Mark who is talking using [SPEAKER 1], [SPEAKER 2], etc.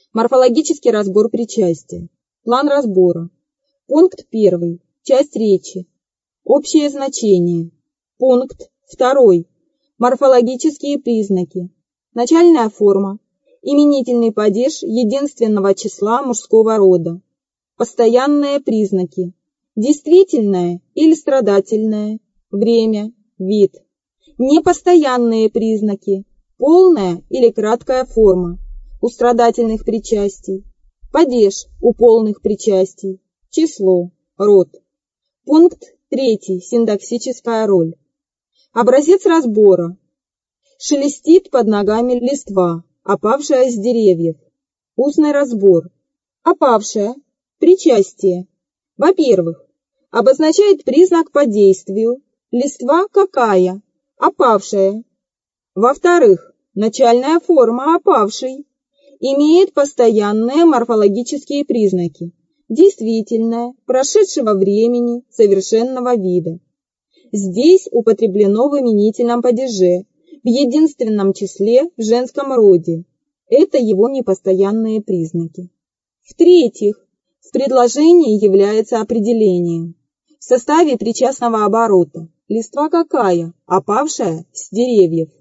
[SPEAKER 1] Морфологический разбор причастия. План разбора. Пункт 1. Часть речи. Общее значение. Пункт 2. Морфологические признаки. Начальная форма. Именительный падеж единственного числа мужского рода. Постоянные признаки. Действительное или страдательное. Время. Вид. Непостоянные признаки. Полная или краткая форма. У страдательных причастий. Падеж у полных причастий. Число. Род. Пункт 3. Синтаксическая роль. Образец разбора. Шелестит под ногами листва, опавшая с деревьев. Устный разбор. Опавшая. Причастие. Во-первых, обозначает признак по действию. Листва какая? Опавшая. Во-вторых, начальная форма опавшей имеет постоянные морфологические признаки. Действительное, прошедшего времени, совершенного вида. Здесь употреблено в именительном падеже, в единственном числе в женском роде. Это его непостоянные признаки. В-третьих, в предложении является определением. В составе причастного оборота. Листва какая? Опавшая с деревьев.